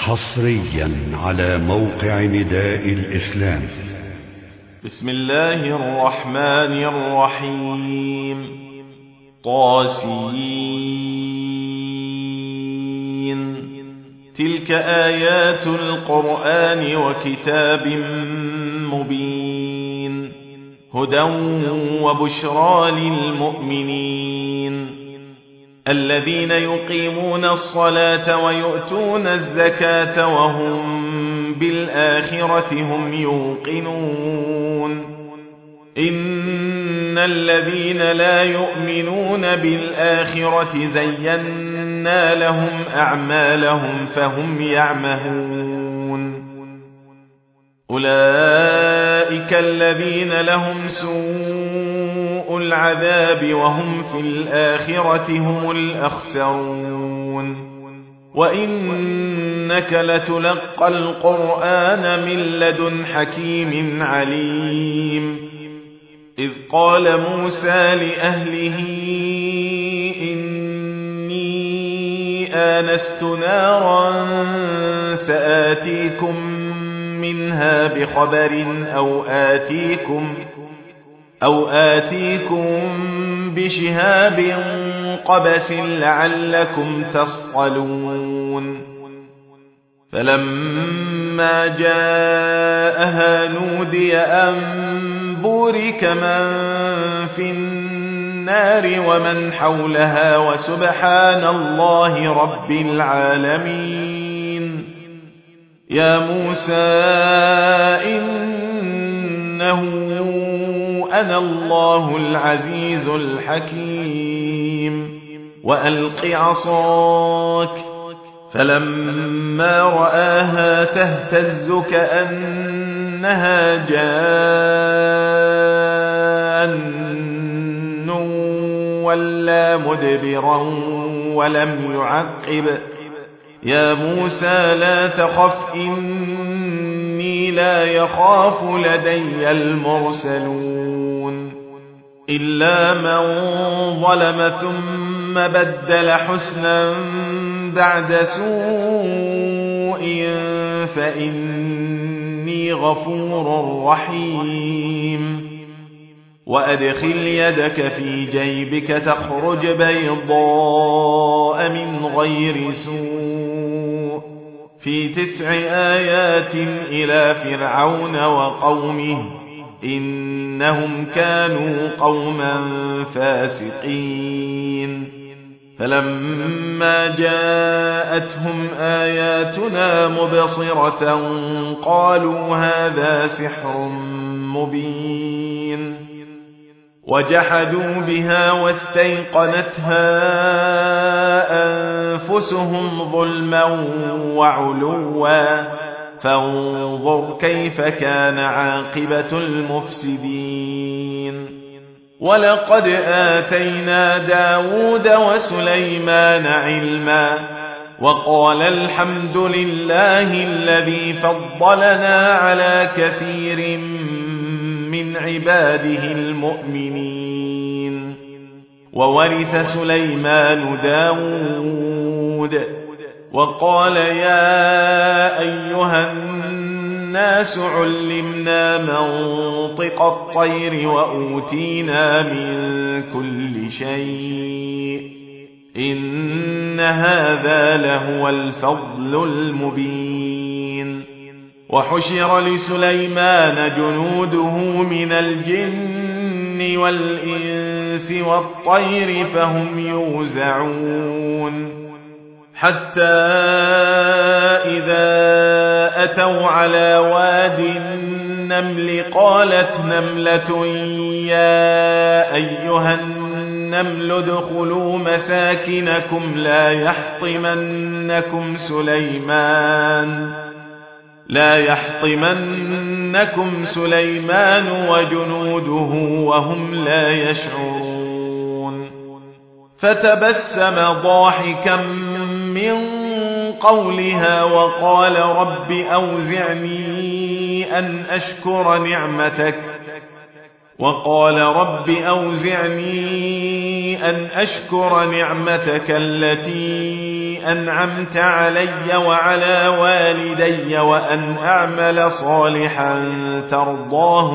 حصريا على موقع نداء الإسلام. بسم الله الرحمن الرحيم. طاسين. تلك آيات القرآن وكتاب مبين، هدى وبشرى للمؤمنين الذين يقيمون الصلاة ويؤتون الزكاة وهم بالآخرة هم يوقنون. إن الذين لا يؤمنون بالآخرة زينا لهم أعمالهم فهم يعمهون. أولئك الذين لهم سوء العذاب وهم في الآخرة هم الأخسرون. وإنك لتلقى القرآن من لدن حكيم عليم. إذ قال موسى لأهله إني آنست نارا سآتيكم منها بخبر أو آتيكم بشهاب قبس لعلكم تصطلون. فلما جاءها نودي أن بورك من في النار ومن حولها وسبحان الله رب العالمين. يا موسى إنه أنا الله العزيز الحكيم. وألق عصاك. فلما رآها تهتز كأنها جان ولا مدبرا ولم يعقب. يا موسى لا تخف إني لا يخاف لدي المرسلون. إلا من ظلم ثم بدل حسنا بعد سوء فإني غفور رحيم. وأدخل يدك في جيبك تخرج بيضاء من غير سوء في 9 آيات إلى فرعون وقومه إنهم كانوا قوما فاسقين. فلما جاءتهم آياتنا مبصرة قالوا هذا سحر مبين. وجحدوا بها واستيقنتها أنفسهم ظلما وعلوا فانظر كيف كان عاقبة المفسدين. ولقد آتينا داود وسليمان علما وقال الحمد لله الذي فضلنا على كثير من عباده المؤمنين. وورث سليمان داود وقال يا أيها الناس علمنا منطق الطير وأوتينا من كل شيء إن هذا لهو الفضل المبين. وحشر لسليمان جنوده من الجن والإنس والطير فهم يوزعون. حتى إذا أتوا على واد النمل قالت نملة يا أيها النمل ادخلوا مساكنكم لا يحطمنكم سليمان وجنوده وهم لا يشعرون. فتبسم ضاحكا من قولها وقال رب أوزعني أن أشكر نعمتك التي أنعمت علي وعلى والدي وأن أعمل صالحا ترضاه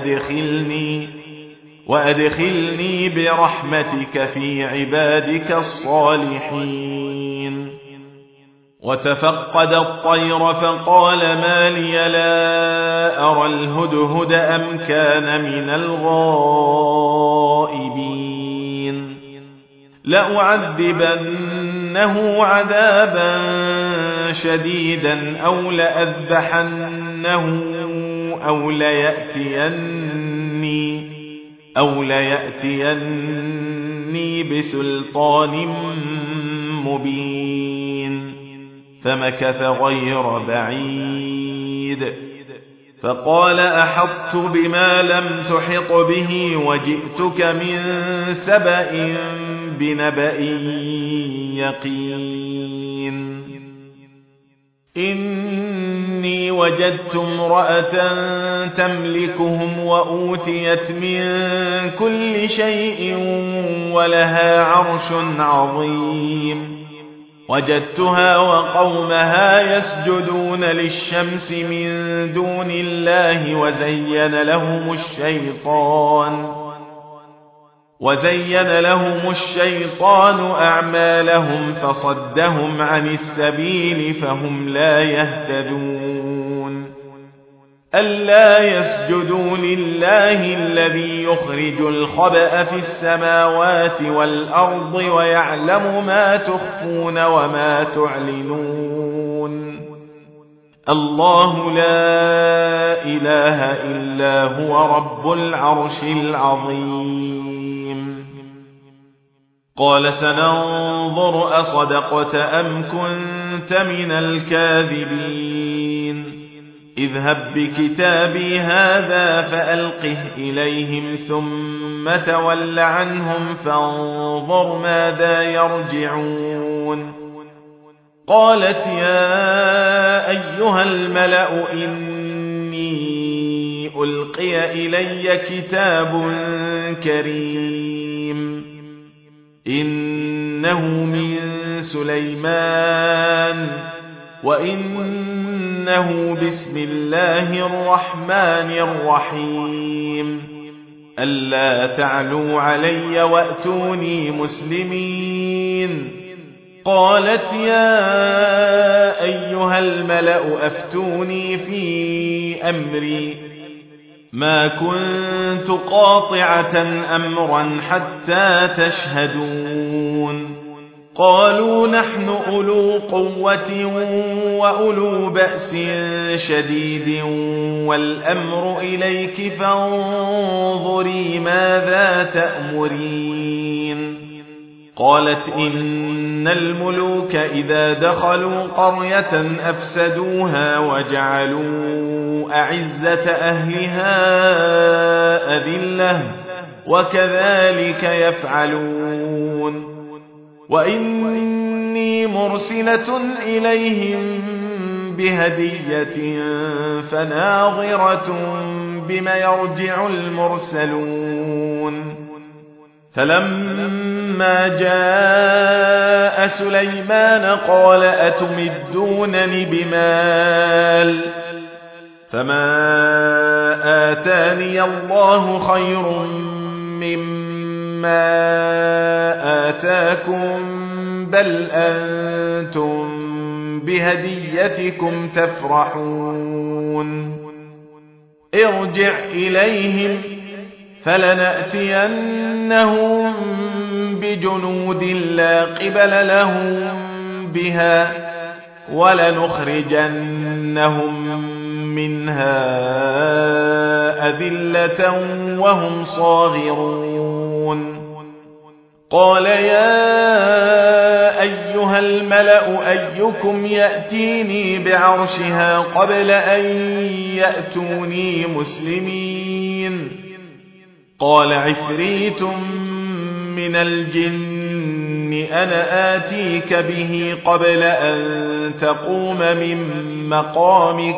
وأدخلني برحمتك في عبادك الصالحين. وتفقد الطير فقال ما لي لا أرى الهدهد أم كان من الغائبين. لأعذبنه عذابا شديدا أو لأذبحنه أو ليأتيني بسلطان مبين. فمكث غير بعيد فقال أحطت بما لم تحط به وجئتك من سبأ بنبأ يقين. إني وجدت امرأة تملكهم وأوتيت من كل شيء ولها عرش عظيم. وجدتها وقومها يسجدون للشمس من دون الله وزين لهم الشيطان أعمالهم فصدهم عن السبيل فهم لا يهتدون. ألا يسجدوا لله الذي يخرج الخبأ في السماوات والأرض ويعلم ما تخفون وما تعلنون. الله لا إله إلا هو رب العرش العظيم. قال سننظر أصدقت أم كنت من الكاذبين. اذهب بكتابي هذا فألقه إليهم ثم تول عنهم فانظر ماذا يرجعون. قالت يا أيها الملأ إني ألقي إلي كتاب كريم إنه من سليمان وإنه بسم الله الرحمن الرحيم. ألا تعلوا علي وأتوني مسلمين. قالت يا أيها الملأ أفتوني في أمري ما كنت قاطعة أمرا حتى تشهدون. قالوا نحن أولو قوة وأولو بأس شديد والأمر إليك فانظري ماذا تأمرين. قالت إن الملوك إذا دخلوا قرية أفسدوها وجعلوا أعزة أهلها أذلة وكذلك يفعلون. وإني مرسلة إليهم بهدية فناظرة بما يرجع المرسلون. فلما جاء سليمان قال أتمدونني بمال فما آتاني الله خير مما آتاكم بل أنتم بهديتكم تفرحون. ارجع إليهم فلنأتينهم بجنود لا قبل لهم بها ولنخرجنهم منها أذلة وهم صاغرون. قال يا أيها الملأ أيكم يأتيني بعرشها قبل أن يأتوني مسلمين. قال عفريت من الجن أنا آتيك به قبل أن تقوم من مقامك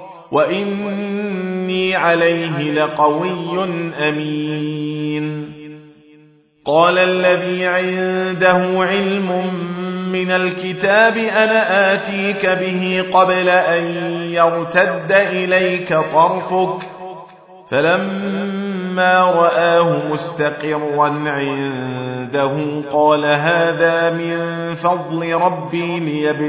وإني عليه لقوي أمين. قال الذي عنده علم من الكتاب أنا آتيك به قبل أن يرتد إليك طرفك فلما رآه مستقرا عنده قال هذا من فضل ربي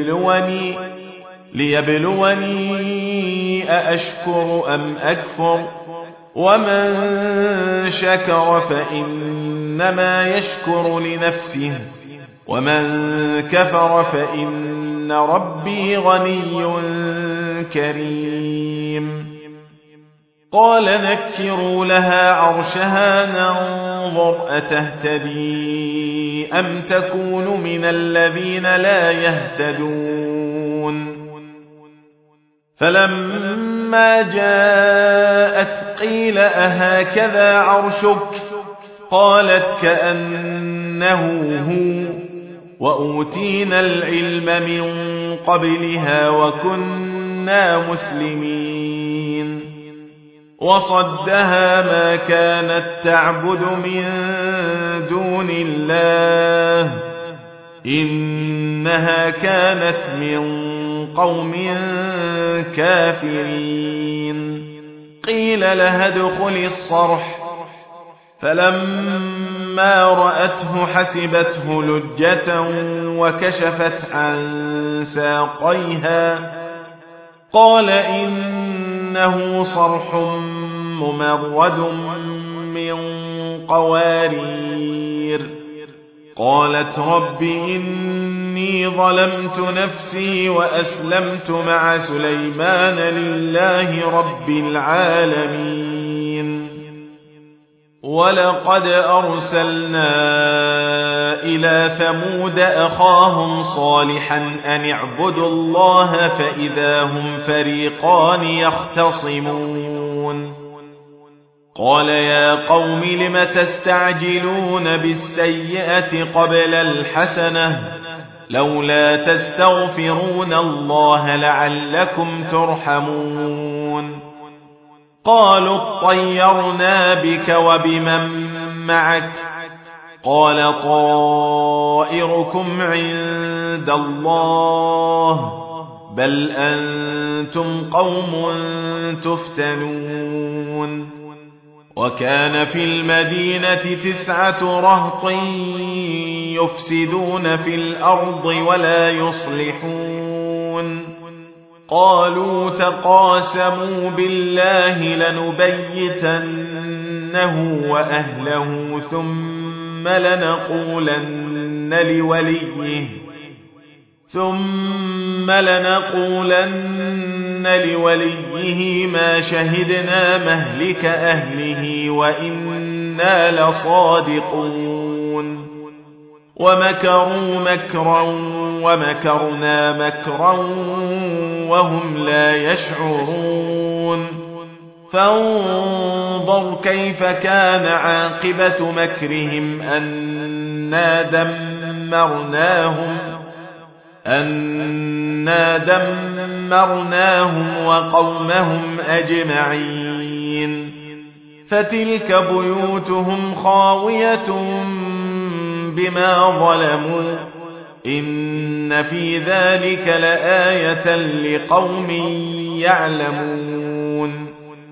ليبلوني أأشكر أم أكفر ومن شكر فإنما يشكر لنفسه ومن كفر فإن ربي غني كريم قال نكروا لها عرشها ننظر أتهتدي أم تكون من الذين لا يهتدون فلما جاءت قيل أهكذا عرشك قالت كأنه هو وأوتينا العلم من قبلها وكنا مسلمين وصدها ما كانت تعبد من دون الله إنها كانت من قوم كافرين قيل لها ادخل الصرح فلما رأته حسبته لجة وكشفت عن ساقيها قال إنه صرح ممرد من قوارير قالت رب إني ظلمت نفسي وأسلمت مع سليمان لله رب العالمين ولقد أرسلنا إلى ثمود أخاهم صالحا أن اعبدوا الله فإذا هم فريقان يختصمون قال يا قوم لم تستعجلون بالسيئة قبل الحسنة لولا تستغفرون الله لعلكم ترحمون قالوا اطيرنا بك وبمن معك قال طائركم عند الله بل أنتم قوم تفتنون وكان في المدينة 9 رهط يفسدون في الأرض ولا يصلحون قالوا تقاسموا بالله لنبيتنه وأهله ثم لنقولن لوليه ما شهدنا مهلك أهله وإنا لصادقون ومكروا مكرا ومكرنا مكرا وهم لا يشعرون فانظر كيف كان عاقبة مكرهم أنا دمرناهم وقومهم أجمعين فتلك بيوتهم خاوية بما ظلموا إن في ذلك لآية لقوم يعلمون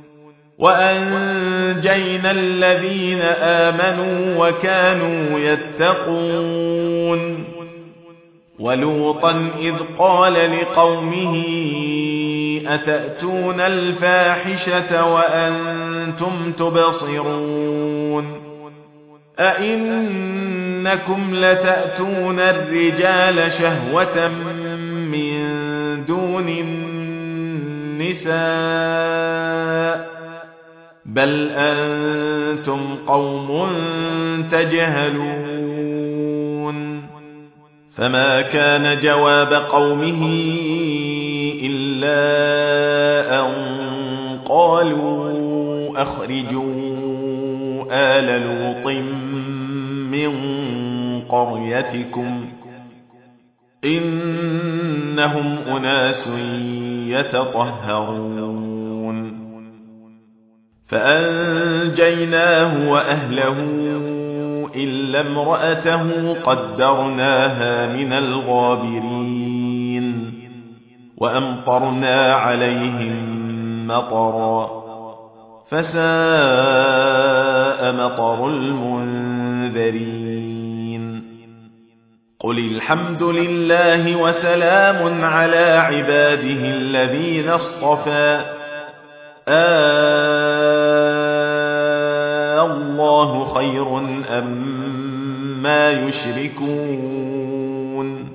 وأنجينا الذين آمنوا وكانوا يتقون ولوطا إذ قال لقومه أتأتون الفاحشة وأنتم تبصرون أئنكم لتأتون الرجال شهوة من دون النساء بل أنتم قوم تجهلون فما كان جواب قومه إلا أن قالوا أخرجوا آل لوط من قريتكم إنهم أناس يتطهرون فأنجيناه وأهله إلا امرأته قدرناها من الغابرين وأمطرنا عليهم مطرا فساء مطر المنذرين قل الحمد لله وسلام على عباده الذين اصطفى الله خير أما يشركون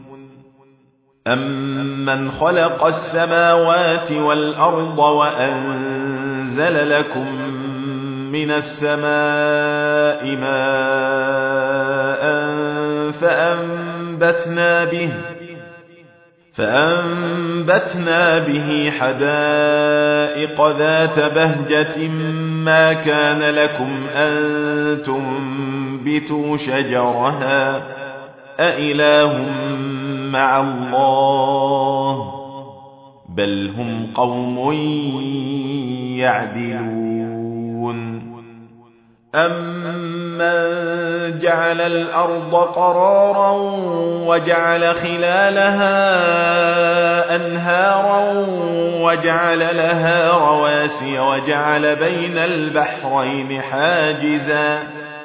أمن خلق السماوات والأرض وأنزل لكم من السماء ماء فأنبتنا به حدائق ذات بهجة ما كان لكم أن تنبتوا شجرها أإله مع الله بل هم قوم يعدلون أمن جعل الأرض قرارا وجعل خلالها أنهارا وجعل لها رواسي وجعل بين البحرين حاجزا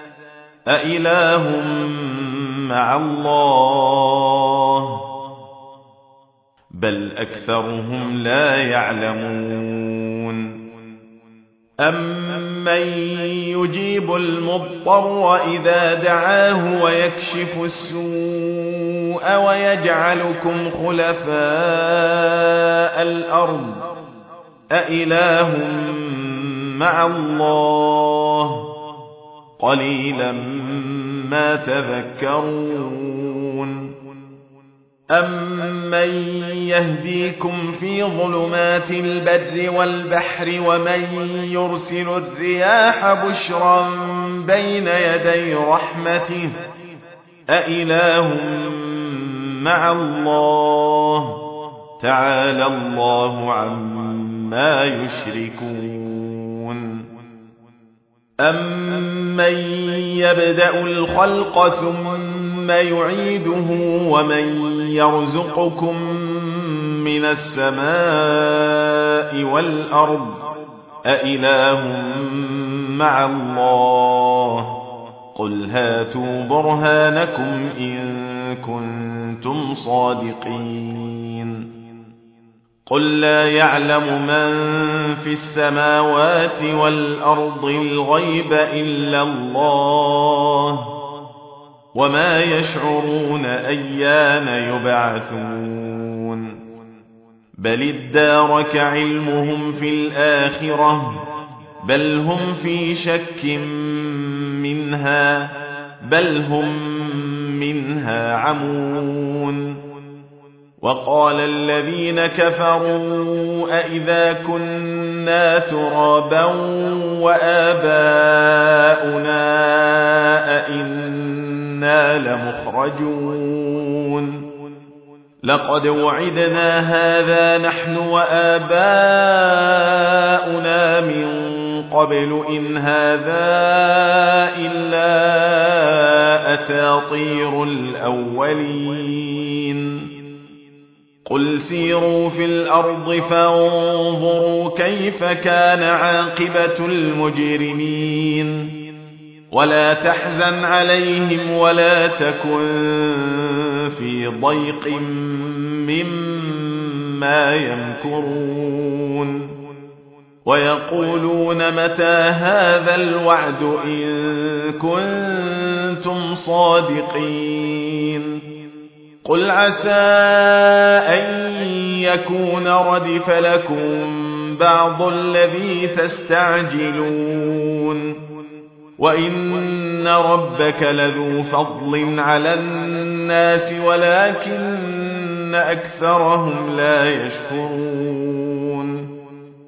أإله مع الله بل أكثرهم لا يعلمون أمن يجيب المضطر إذا دعاه ويكشف السوء ويجعلكم خلفاء الأرض أإله مع الله قليلا ما تذكرون أمن يهديكم في ظلمات البر والبحر ومن يرسل الرياح بشرا بين يدي رحمته أإله مع الله تعالى الله عما يشركون أمن يبدأ الخلق ثم يعيده ومن يرزقكم من السماء والأرض أإله مع الله قل هاتوا برهانكم إن كنتم صادقين قل لا يعلم من في السماوات والأرض الغيب إلا الله وما يشعرون أيان يبعثون بل ادارك علمهم في الآخرة بل هم في شك منها بل هم منها عمون وقال الذين كفروا أئذا كنا ترابا وآباؤنا أئنا لمخرجون لقد وعدنا هذا نحن وآباؤنا من قبل إن هذا إلا أساطير الأولين قل سيروا في الأرض فانظروا كيف كان عاقبة المجرمين ولا تحزن عليهم ولا تكن في ضيق مما يمكرون ويقولون متى هذا الوعد إن كنتم صادقين قل عسى أن يكون ردف لكم بعض الذي تستعجلون وإن ربك لذو فضل على الناس ولكن أكثرهم لا يشكرون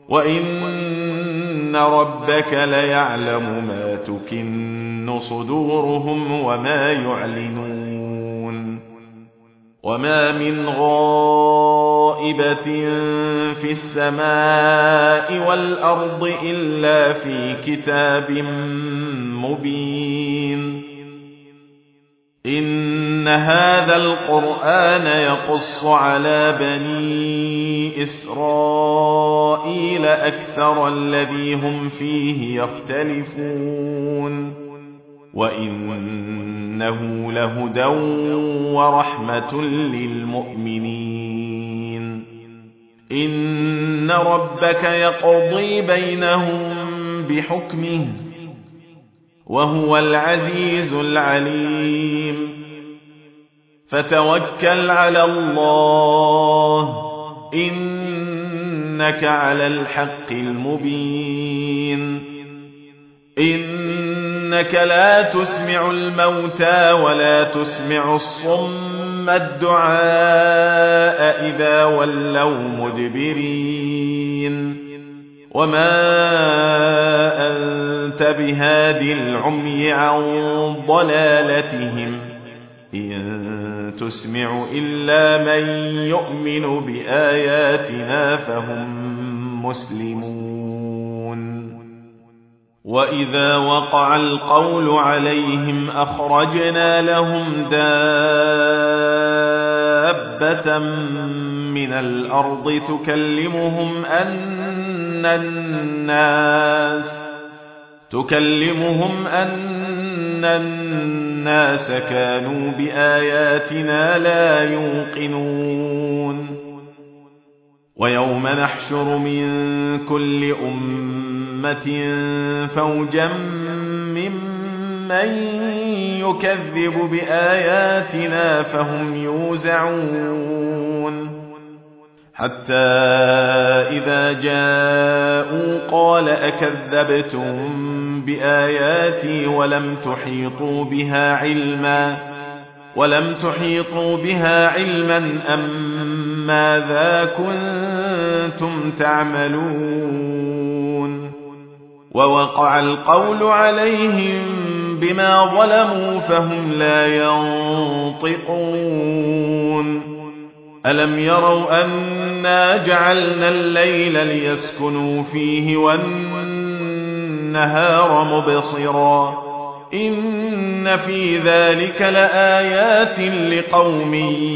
وإن ربك ليعلم ما تكن صدورهم وما يعلنون وما من غائبة في السماء والأرض إلا في كتاب مبين هذا القرآن يقص على بني إسرائيل أكثر الذي هم فيه يختلفون وإنه لهدى ورحمة للمؤمنين إن ربك يقضي بينهم بحكمه وهو العزيز العليم فتوكل على الله إنك على الحق المبين إنك لا تسمع الموتى ولا تسمع الصم الدعاء إذا ولوا مدبرين وما أنت بهادي العمي عن ضلالتهم إن تسمع إلا من يؤمن بآياتنا فهم مسلمون وإذا وقع القول عليهم أخرجنا لهم دابة من الأرض تكلمهم أن الناس كانوا بآياتنا لا يوقنون ويوم نحشر من كل أمة فوجا ممن يكذب بآياتنا فهم يوزعون حتى إذا جاءوا قال أكذبتم بآياتي ولم تحيطوا بها علما أم ماذا كنتم تعملون ووقع القول عليهم بما ظلموا فهم لا ينطقون ألم يروا أنا جعلنا الليل ليسكنوا فيه والنهار مبصرا إن في ذلك لآيات لقوم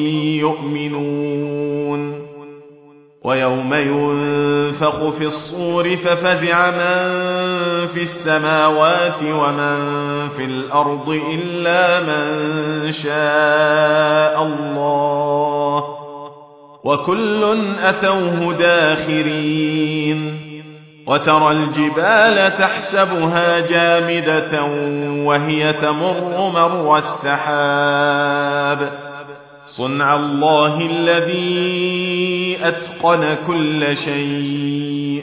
يؤمنون ويوم ينفخ في الصور ففزع من في السماوات ومن في الأرض إلا من شاء الله وكل أتوه داخرين وترى الجبال تحسبها جامدة وهي تمر مر السحاب صنع الله الذي أتقن كل شيء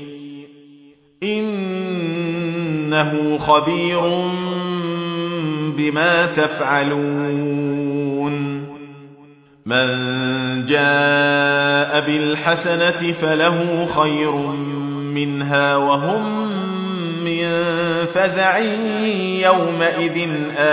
إنه خبير بما تفعلون من جاء بالحسنة فله خير منها وهم من فزع يومئذ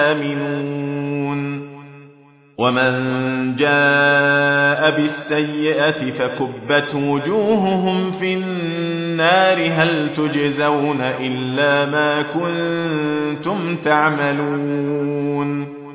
آمنون ومن جاء بالسيئة فكبت وجوههم في النار هل تجزون إلا ما كنتم تعملون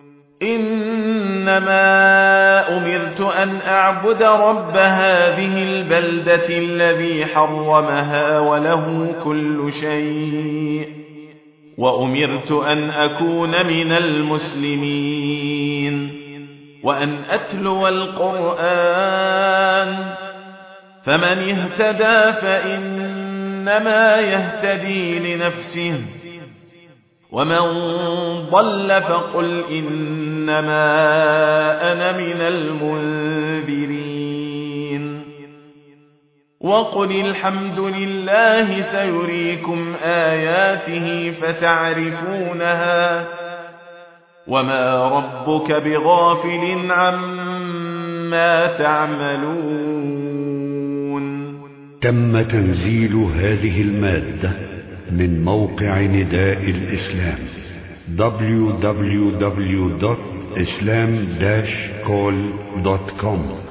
إنما أمرت أن أعبد رب هذه البلدة الذي حرمها وله كل شيء وأمرت أن أكون من المسلمين وأن أتلو القرآن فمن اهتدى فإنما يهتدي لنفسه ومن ضل فقل إنما أنا من المنذرين وقل الحمد لله سيريكم آياته فتعرفونها وما ربك بغافل عما تعملون. تم تنزيل هذه المادة من موقع نداء الإسلام www.islam-call.com